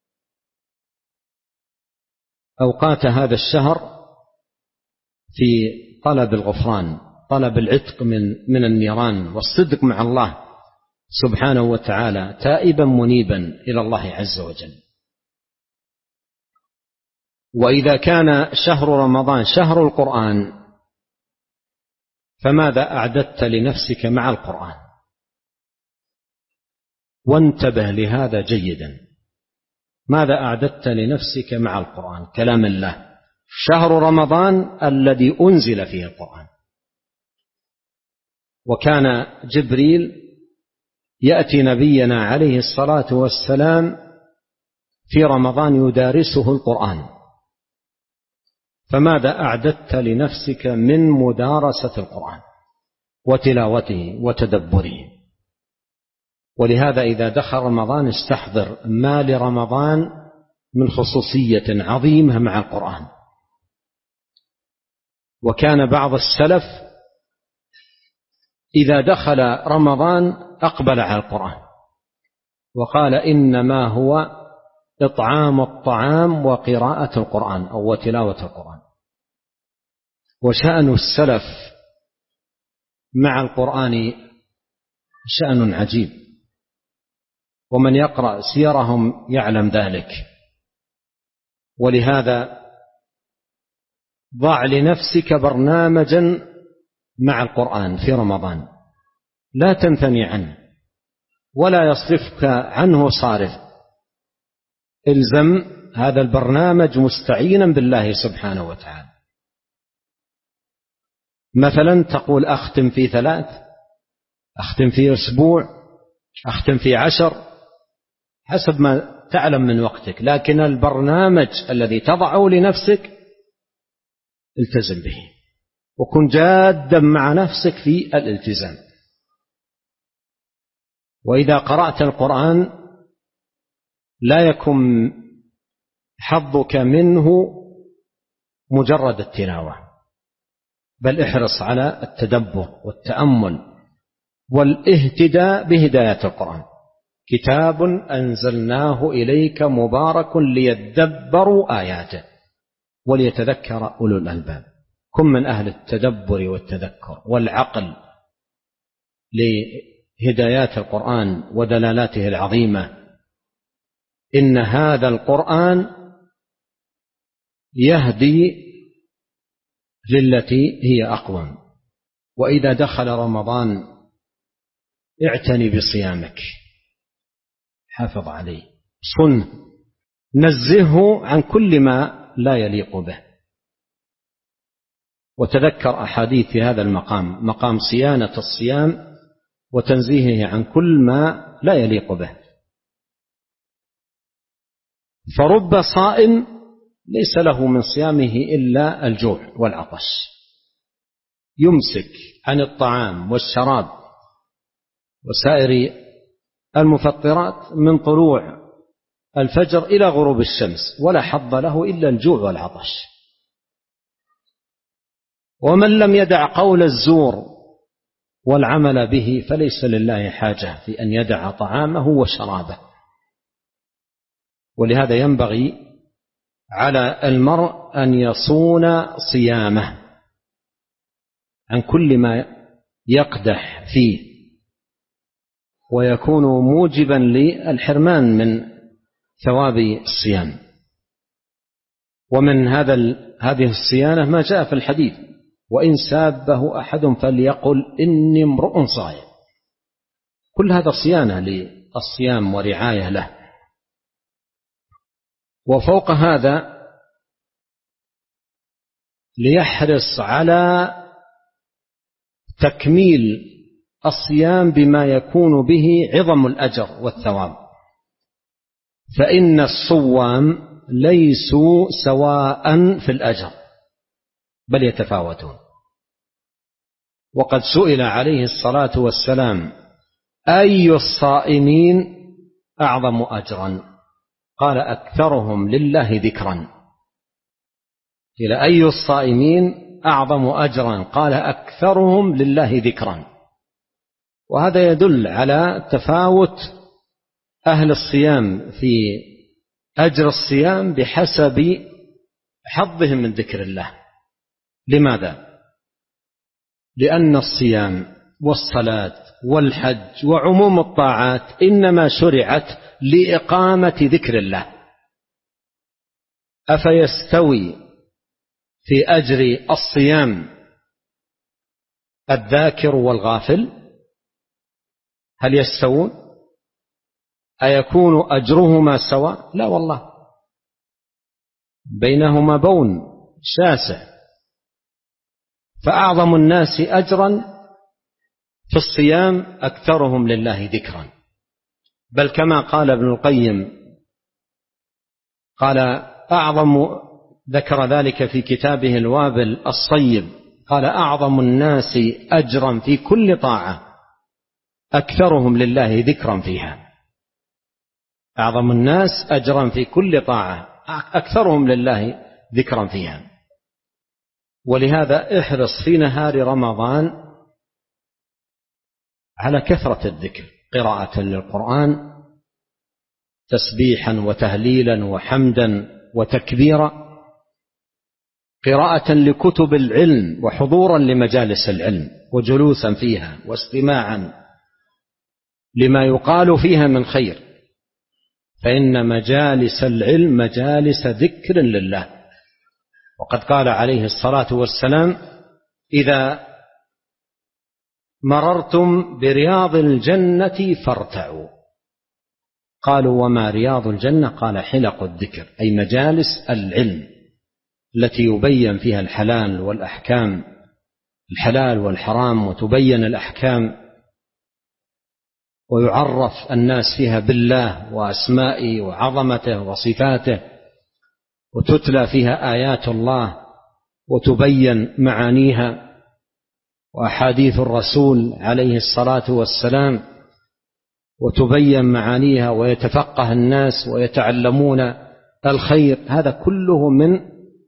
أوقات هذا الشهر في طلب الغفران، طلب العتق من النيران، والصدق مع الله سبحانه وتعالى، تائبا منيبا إلى الله عز وجل. وإذا كان شهر رمضان شهر القرآن، فماذا أعددت لنفسك مع القرآن؟ وانتبه لهذا جيدا، ماذا أعددت لنفسك مع القرآن؟ كلام الله، شهر رمضان الذي أنزل فيه القرآن. وكان جبريل يأتي نبينا عليه الصلاة والسلام في رمضان يدارسه القرآن. فماذا أعددت لنفسك من مدارسة القرآن وتلاوته وتدبره؟ ولهذا إذا دخل رمضان استحضر ما لرمضان من خصوصية عظيمة مع القرآن. وكان بعض السلف إذا دخل رمضان أقبل على القرآن وقال إنما هو إطعام الطعام وقراءة القرآن أو وتلاوة القرآن. وشأن السلف مع القرآن شأن عجيب، ومن يقرأ سيرهم يعلم ذلك. ولهذا ضع لنفسك برنامجا مع القرآن في رمضان لا تنثني عنه ولا يصرفك عنه صارف. الزم هذا البرنامج مستعينا بالله سبحانه وتعالى. مثلا تقول أختم في 3، أختم في أسبوع، أختم في 10، حسب ما تعلم من وقتك، لكن البرنامج الذي تضعه لنفسك التزم به وكن جادا مع نفسك في الالتزام. وإذا قرأت القرآن لا يكن حظك منه مجرد التلاوة، بل احرص على التدبر والتأمل والاهتداء بهداية القرآن. كتاب أنزلناه إليك مبارك ليدبروا آياته وليتذكر أولو الألباب. كن من أهل التدبر والتذكر والعقل لهدايات القرآن ودلالاته العظيمة. إن هذا القرآن يهدي للتي هي أقوم. وإذا دخل رمضان اعتني بصيامك، حافظ عليه، صنه، نزهه عن كل ما لا يليق به. وتذكر أحاديث في هذا المقام، مقام صيانة الصيام وتنزيهه عن كل ما لا يليق به. فرب صائم ليس له من صيامه إلا الجوع والعطش، يمسك عن الطعام والشراب وسائر المفطرات من طلوع الفجر إلى غروب الشمس، ولا حظ له إلا الجوع والعطش. ومن لم يدع قول الزور والعمل به فليس لله حاجة في أن يدع طعامه وشرابه. ولهذا ينبغي على المرء أن يصون صيامه عن كل ما يقدح فيه ويكون موجبا للحرمان من ثواب الصيام. ومن هذه الصيانة ما جاء في الحديث: وإن سابه أحد فليقل إني امرؤ صائم. كل هذا صيانة للصيام ورعاية له. وفوق هذا ليحرص على تكميل الصيام بما يكون به عظم الأجر والثواب، فإن الصوام ليسوا سواء في الأجر بل يتفاوتون. وقد سئل عليه الصلاة والسلام: أي الصائمين أعظم أجرا؟ قال: أكثرهم لله ذكرا. قيل: أي الصائمين أعظم أجرا؟ قال: أكثرهم لله ذكرا. وهذا يدل على تفاوت أهل الصيام في أجر الصيام بحسب حظهم من ذكر الله. لماذا؟ لأن الصيام والصلاة والحج وعموم الطاعات إنما شرعت لإقامة ذكر الله. أفيستوي في أجر الصيام الذاكر والغافل؟ هل يستوون؟ أيكون أجرهما سواء؟ لا والله، بينهما بون شاسع. فأعظم الناس أجرا في الصيام أكثرهم لله ذكرا، بل كما قال ابن القيم قال ذكر ذلك في كتابه الوابل الصيب، قال أعظم الناس أجرا في كل طاعة أكثرهم لله ذكرا فيها. أعظم الناس أجرا في كل طاعة أكثرهم لله ذكرا فيها. ولهذا احرص في نهار رمضان على كثرة الذكر، قراءة للقرآن، تسبيحا وتهليلا وحمدا وتكبيرا، قراءة لكتب العلم وحضورا لمجالس العلم وجلوسا فيها واستماعا لما يقال فيها من خير، فإن مجالس العلم مجالس ذكر لله. وقد قال عليه الصلاة والسلام: إذا مررتم برياض الجنة فارتعوا. قالوا: وما رياض الجنة؟ قال: حلق الذكر، أي مجالس العلم التي يبين فيها الحلال والأحكام، الحلال والحرام، وتبين الأحكام ويعرف الناس فيها بالله وأسمائه وعظمته وصفاته، وتتلى فيها آيات الله وتبين معانيها وأحاديث الرسول عليه الصلاة والسلام وتبين معانيها، ويتفقه الناس ويتعلمون الخير. هذا كله من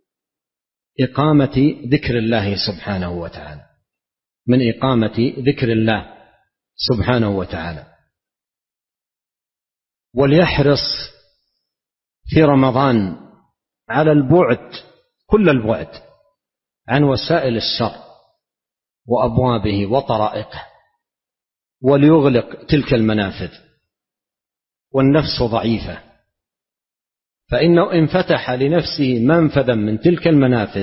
إقامة ذكر الله سبحانه وتعالى، من إقامة ذكر الله سبحانه وتعالى. وليحرص في رمضان على البعد، كل البعد عن وسائل الشر وأبوابه وطرائقه، وليغلق تلك المنافذ. والنفس ضعيفة، فإنه إن فتح لنفسه منفذا من تلك المنافذ،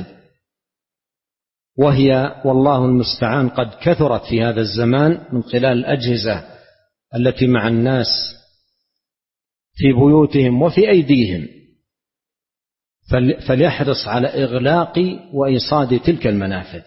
وهي والله المستعان قد كثرت في هذا الزمان من خلال الأجهزة التي مع الناس في بيوتهم وفي أيديهم، فليحرص على إغلاق وإيصاد تلك المنافذ.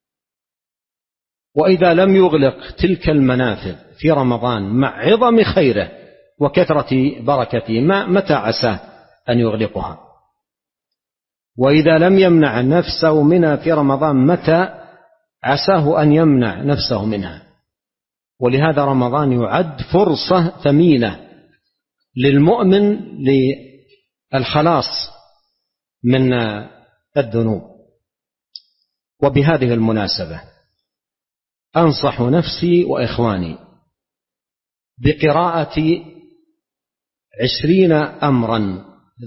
وإذا لم يغلق تلك المنافذ في رمضان مع عظم خيره وكثرة بركته، متى عساه أن يغلقها؟ وإذا لم يمنع نفسه منها في رمضان، متى عساه أن يمنع نفسه منها؟ ولهذا رمضان يعد فرصة ثمينة للمؤمن للخلاص من الذنوب. وبهذه المناسبة أنصح نفسي وإخواني بقراءة 20 أمرا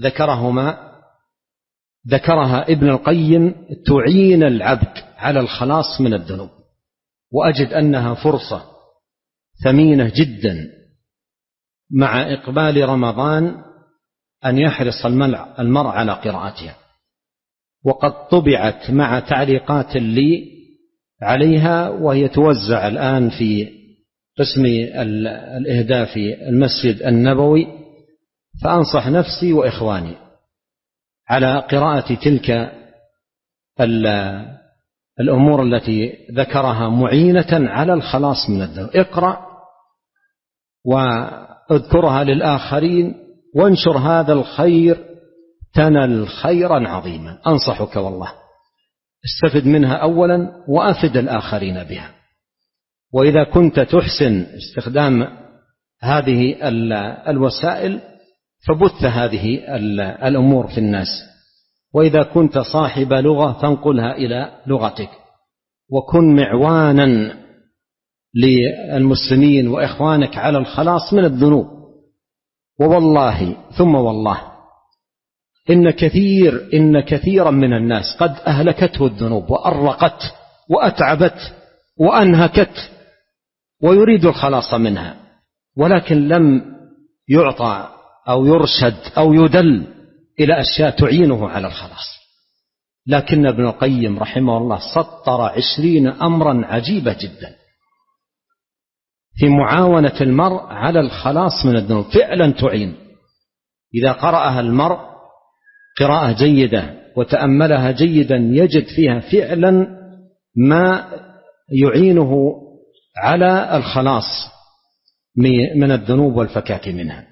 ذكرها ابن القيم تعين العبد على الخلاص من الذنوب. وأجد أنها فرصة ثمينة جدا مع إقبال رمضان أن يحرص المرء على قراءتها. وقد طبعت مع تعليقات لي عليها، وهي توزع الآن في قسم الإهداء في المسجد النبوي، فأنصح نفسي وإخواني على قراءة تلك الأمور التي ذكرها معينة على الخلاص من الذنوب. اقرأ واذكرها للآخرين، وانشر هذا الخير تنل خيرا عظيما. أنصحك والله، استفد منها أولا وأفد الآخرين بها. وإذا كنت تحسن استخدام هذه الوسائل فبث هذه الأمور في الناس. وإذا كنت صاحب لغة فانقلها إلى لغتك، وكن معوانا للمسلمين وإخوانك على الخلاص من الذنوب. ووالله ثم والله إن كثيرا من الناس قد أهلكته الذنوب وأرقت وأتعبت وأنهكت، ويريد الخلاص منها، ولكن لم يعطى أو يرشد أو يدل إلى أشياء تعينه على الخلاص. لكن ابن القيم رحمه الله سطر 20 أمرا عجيبة جدا في معاونة المرء على الخلاص من الذنوب، فعلا تعين. إذا قرأها المرء قراءة جيدة وتأملها جيدا يجد فيها فعلا ما يعينه على الخلاص من الذنوب والفكاك منها.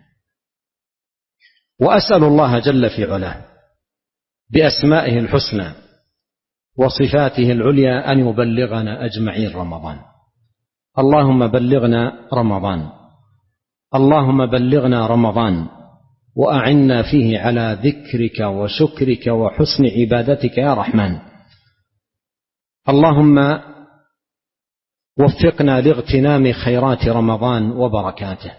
وأسأل الله جل في علاه بأسمائه الحسنى وصفاته العليا أن يبلغنا أجمعين رمضان. اللهم بلغنا رمضان، اللهم بلغنا رمضان، وأعنا فيه على ذكرك وشكرك وحسن عبادتك يا رحمن. اللهم وفقنا لاغتنام خيرات رمضان وبركاته،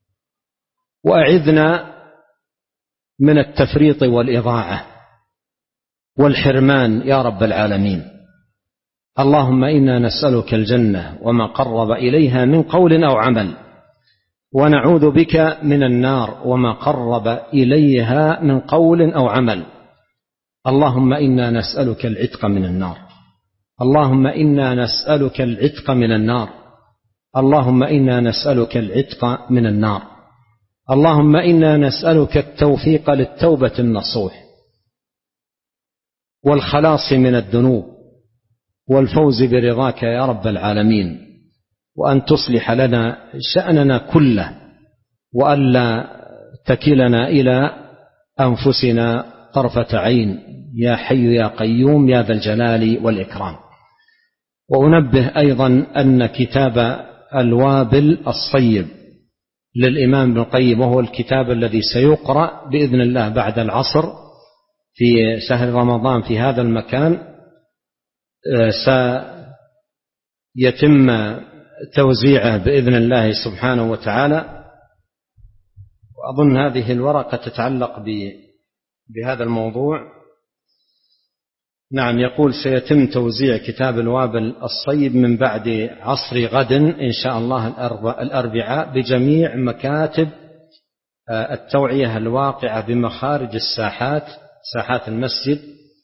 وأعذنا من التفريط والإضاعة والحرمان يا رب العالمين. اللهم إنا نسألك الجنة وما قرب إليها من قول أو عمل، ونعوذ بك من النار وما قرب إليها من قول أو عمل. اللهم إنا نسألك العتق من النار، اللهم إنا نسألك العتق من النار، اللهم إنا نسألك العتق من النار. اللهم إنا نسألك التوفيق للتوبة النصوح والخلاص من الذنوب والفوز برضاك يا رب العالمين، وأن تصلح لنا شأننا كله، وألا تكلنا إلى أنفسنا طرفة عين، يا حي يا قيوم يا ذا الجلال والإكرام. وأنبه أيضا أن كتاب الوابل الصيب للإمام ابن القيم، وهو الكتاب الذي سيقرأ بإذن الله بعد العصر في شهر رمضان في هذا المكان، سيتم توزيعه بإذن الله سبحانه وتعالى. وأظن هذه الورقة تتعلق بهذا الموضوع. نعم، يقول سيتم توزيع كتاب الوابل الصيب من بعد عصر غد إن شاء الله الأربعاء بجميع مكاتب التوعية الواقعة بمخارج الساحات، ساحات المسجد.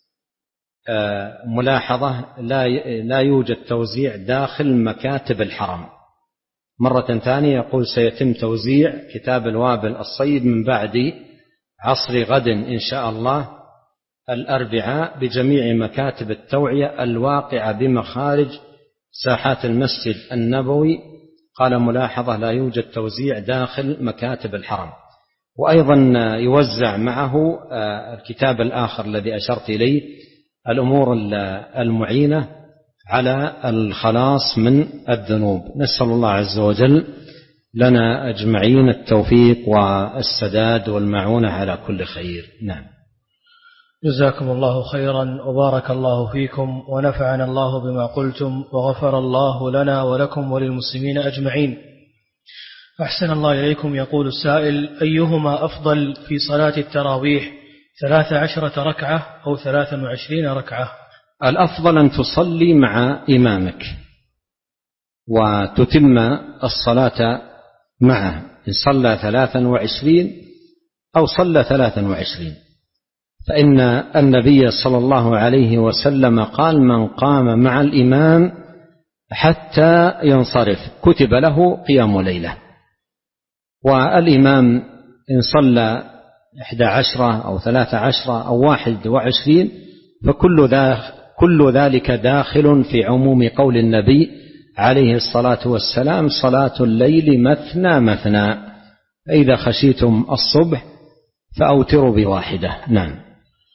ملاحظة: لا يوجد توزيع داخل مكاتب الحرم. مرة ثانية يقول سيتم توزيع كتاب الوابل الصيب من بعد عصر غد إن شاء الله الأربعاء بجميع مكاتب التوعية الواقعة بمخارج ساحات المسجد النبوي. قال ملاحظة: لا يوجد توزيع داخل مكاتب الحرم. وأيضا يوزع معه الكتاب الآخر الذي أشرت إليه، الأمور المعينة على الخلاص من الذنوب. نسأل الله عز وجل لنا أجمعين التوفيق والسداد والمعونة على كل خير. نعم. جزاكم الله خيرا وبارك الله فيكم ونفعنا الله بما قلتم، وغفر الله لنا ولكم وللمسلمين أجمعين. أحسن الله إليكم. يقول السائل: أيهما أفضل في صلاة التراويح، 13 ركعة أو 23 ركعة؟ الأفضل أن تصلي مع إمامك وتتم الصلاة معه، إن صلى 23 أو صلى 23، فإن النبي صلى الله عليه وسلم قال: من قام مع الإمام حتى ينصرف كتب له قيام ليلة. والإمام إن صلى 11 أو 13 أو 21 فكل ذلك داخل في عموم قول النبي عليه الصلاة والسلام: صلاة الليل مثنى مثنى، فإذا خشيتم الصبح فأوتروا بواحدة. نعم.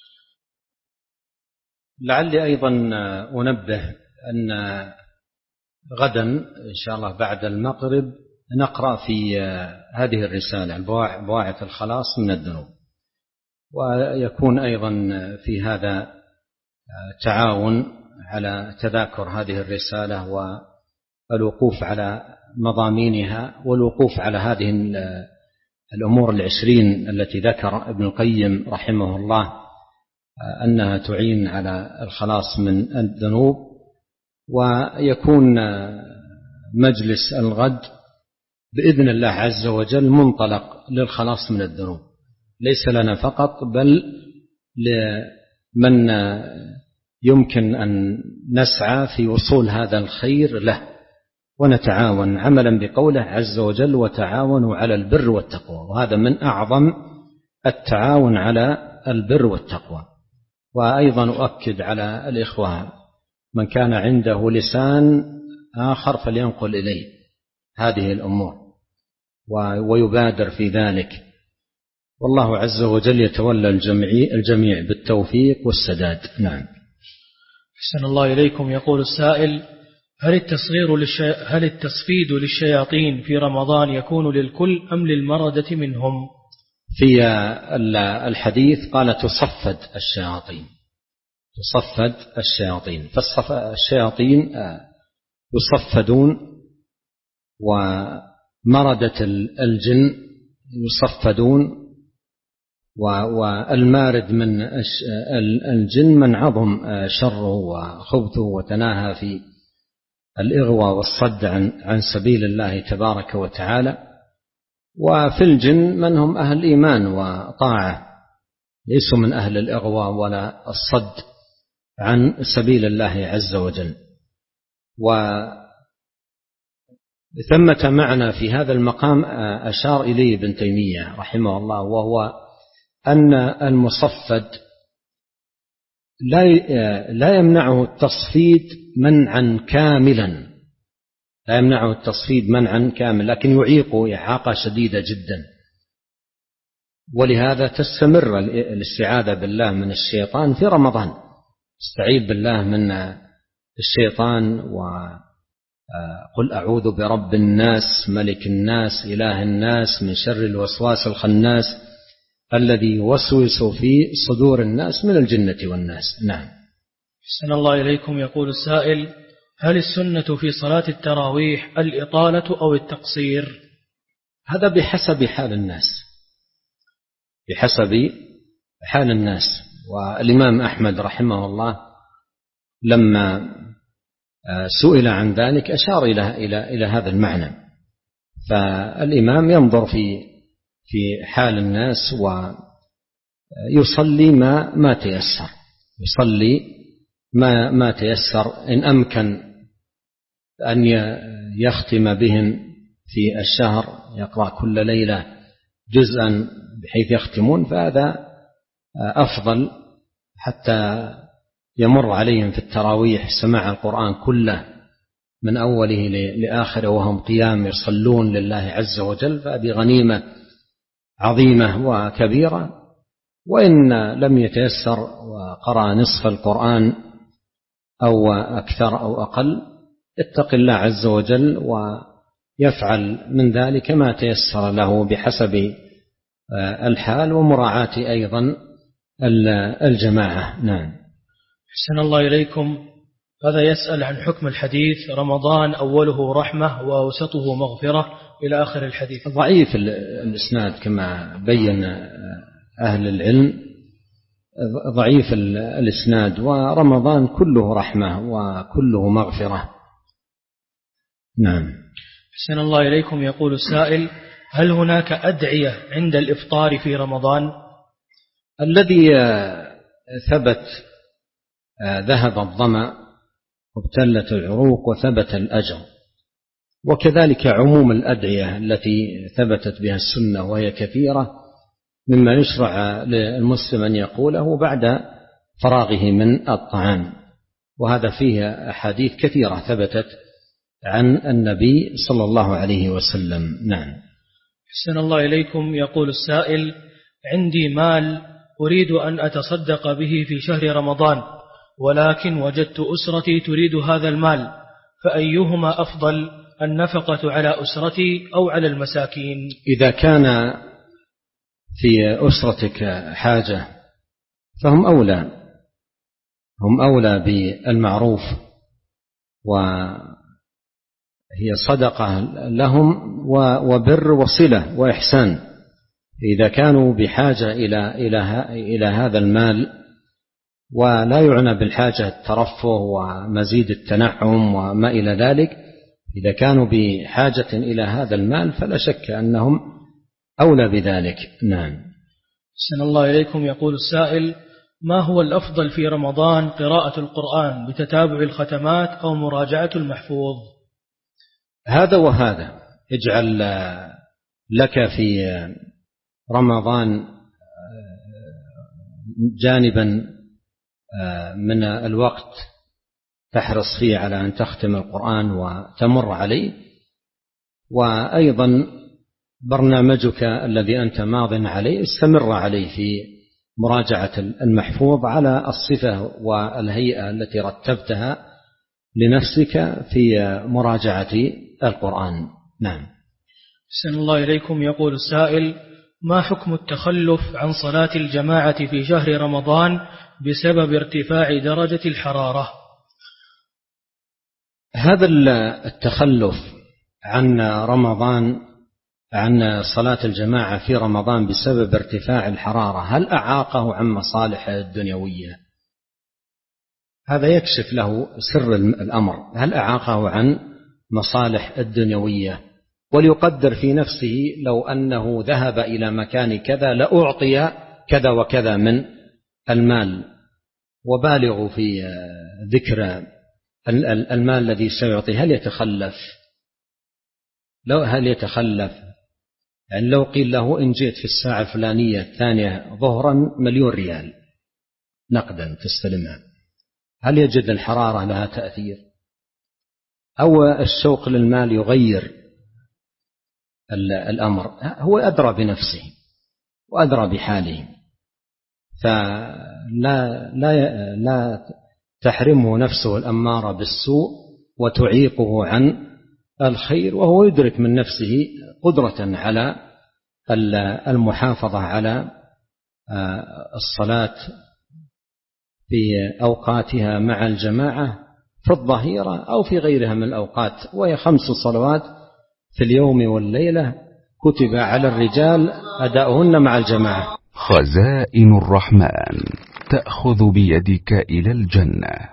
لعلي أيضا أنبه أن غدا إن شاء الله بعد المغرب نقرأ في هذه الرسالة بواعث الخلاص من الذنوب، ويكون أيضا في هذا تعاون على تذاكر هذه الرسالة والوقوف على مضامينها والوقوف على هذه الأمور 20 التي ذكر ابن القيم رحمه الله أنها تعين على الخلاص من الذنوب. ويكون مجلس الغد بإذن الله عز وجل منطلق للخلاص من الذنوب، ليس لنا فقط بل لمن يمكن أن نسعى في وصول هذا الخير له. ونتعاون عملا بقوله عز وجل وتعاونوا على البر والتقوى، وهذا من أعظم التعاون على البر والتقوى. وأيضا أؤكد على الإخوة من كان عنده لسان آخر فلينقل إليه هذه الأمور ويبادر في ذلك، والله عز وجل يتولى الجميع بالتوفيق والسداد. نعم. أحسن الله إليكم. يقول السائل: هل التصفيد للشياطين في رمضان يكون للكل أم للمردة منهم؟ في الحديث قال تصفد الشياطين، فالشياطين يصفدون، ومردة الجن يصفدون، والمارد من الجن من عظم شره وخبثه وتناهى في الإغوى والصد عن سبيل الله تبارك وتعالى. وفي الجن من هم أهل إيمان وطاعة، ليسوا من أهل الإغوى ولا الصد عن سبيل الله عز وجل. وثمة معنى في هذا المقام أشار إليه ابن تيمية رحمه الله، وهو أن المصفد لا يمنعه التصفيد منعا كاملا، لكن يعيقه إعاقة شديدة جدا. ولهذا تستمر الاستعاذة بالله من الشيطان في رمضان، استعيذ بالله من الشيطان وقل أعوذ برب الناس ملك الناس إله الناس من شر الوسواس الخناس الذي يوسوس في صدور الناس من الجنة والناس. نعم. أحسن الله إليكم. يقول السائل: هل السنة في صلاة التراويح الإطالة أو التقصير؟ هذا بحسب حال الناس. والإمام أحمد رحمه الله لما سئل عن ذلك أشار إلى هذا المعنى. فالإمام ينظر في حال الناس ويصلي ما تيسر، إن أمكن أن يختم بهم في الشهر، يقرأ كل ليلة جزءا بحيث يختمون، فهذا أفضل حتى يمر عليهم في التراويح سماع القرآن كله من أوله لآخره وهم قيام يصلون لله عز وجل، فهذه غنيمة عظيمة وكبيرة. وإن لم يتيسر وقرأ نصف القرآن أو أكثر أو أقل، اتق الله عز وجل ويفعل من ذلك ما تيسر له بحسب الحال ومراعاة أيضا الجماعة. نعم. أحسن الله إليكم. هذا يسأل عن حكم الحديث رمضان أوله رحمة وأوسطه مغفرة إلى آخر الحديث. ضعيف الإسناد كما بين أهل العلم، ضعيف الإسناد، ورمضان كله رحمة وكله مغفرة. نعم. أحسن الله إليكم. يقول السائل: هل هناك أدعية عند الإفطار في رمضان؟ الذي ثبت ذهب الظمأ وابتلت العروق وثبت الأجر، وكذلك عموم الأدعية التي ثبتت بها السنة وهي كثيرة، مما يشرع للمسلم أن يقوله بعد فراغه من الطعام، وهذا فيه أحاديث كثيرة ثبتت عن النبي صلى الله عليه وسلم. نعم. أحسن الله إليكم. يقول السائل: عندي مال أريد أن أتصدق به في شهر رمضان، ولكن وجدت أسرتي تريد هذا المال، فأيهما أفضل، النفقة على أسرتي أو على المساكين؟ إذا كان في أسرتك حاجة فهم أولى بالمعروف، وهي صدقة لهم وبر وصلة وإحسان. إذا كانوا بحاجة إلى هذا المال، ولا يعنى بالحاجة الترفه ومزيد التنعم وما إلى ذلك، إذا كانوا بحاجة إلى هذا المال فلا شك أنهم أولى بذلك. نعم. أحسن الله إليكم. يقول السائل: ما هو الأفضل في رمضان، قراءة القرآن بتتابع الختمات أو مراجعة المحفوظ؟ هذا وهذا. اجعل لك في رمضان جانبا من الوقت تحرص فيه على أن تختم القرآن وتمر عليه، وأيضا برنامجك الذي أنت ماض عليه استمر عليه في مراجعة المحفوظ على الصفة والهيئة التي رتبتها لنفسك في مراجعة القرآن. نعم. أحسن الله إليكم. يقول السائل: ما حكم التخلف عن صلاة الجماعة في شهر رمضان بسبب ارتفاع درجة الحرارة؟ هذا التخلف عن رمضان، عن صلاة الجماعة في رمضان بسبب ارتفاع الحرارة، هل أعاقه عن مصالحه الدنيوية؟ هذا يكشف له سر الأمر. هل أعاقه عن مصالح الدنيوية؟ وليقدر في نفسه لو أنه ذهب إلى مكان كذا لأعطي كذا وكذا من المال، وبالغ في ذكر المال الذي سيعطي. هل يتخلف؟ هل يتخلف؟ يعني لو قيل له إن جئت في الساعة الفلانية الثانية ظهرا 1,000,000 ريال نقدا تستلمها، هل يجد الحرارة لها تأثير؟ أو الشوق للمال يغير الأمر؟ هو أدرى بنفسه وأدرى بحاله، فلا تحرمه نفسه الأمارة بالسوء وتعيقه عن الخير، وهو يدرك من نفسه قدرة على المحافظة على الصلاة في أوقاتها مع الجماعة في الظهيرة أو في غيرها من الأوقات. وهي 5 صلوات في اليوم والليلة كتب على الرجال أداؤهن مع الجماعة. خزائن الرحمن تأخذ بيدك إلى الجنة.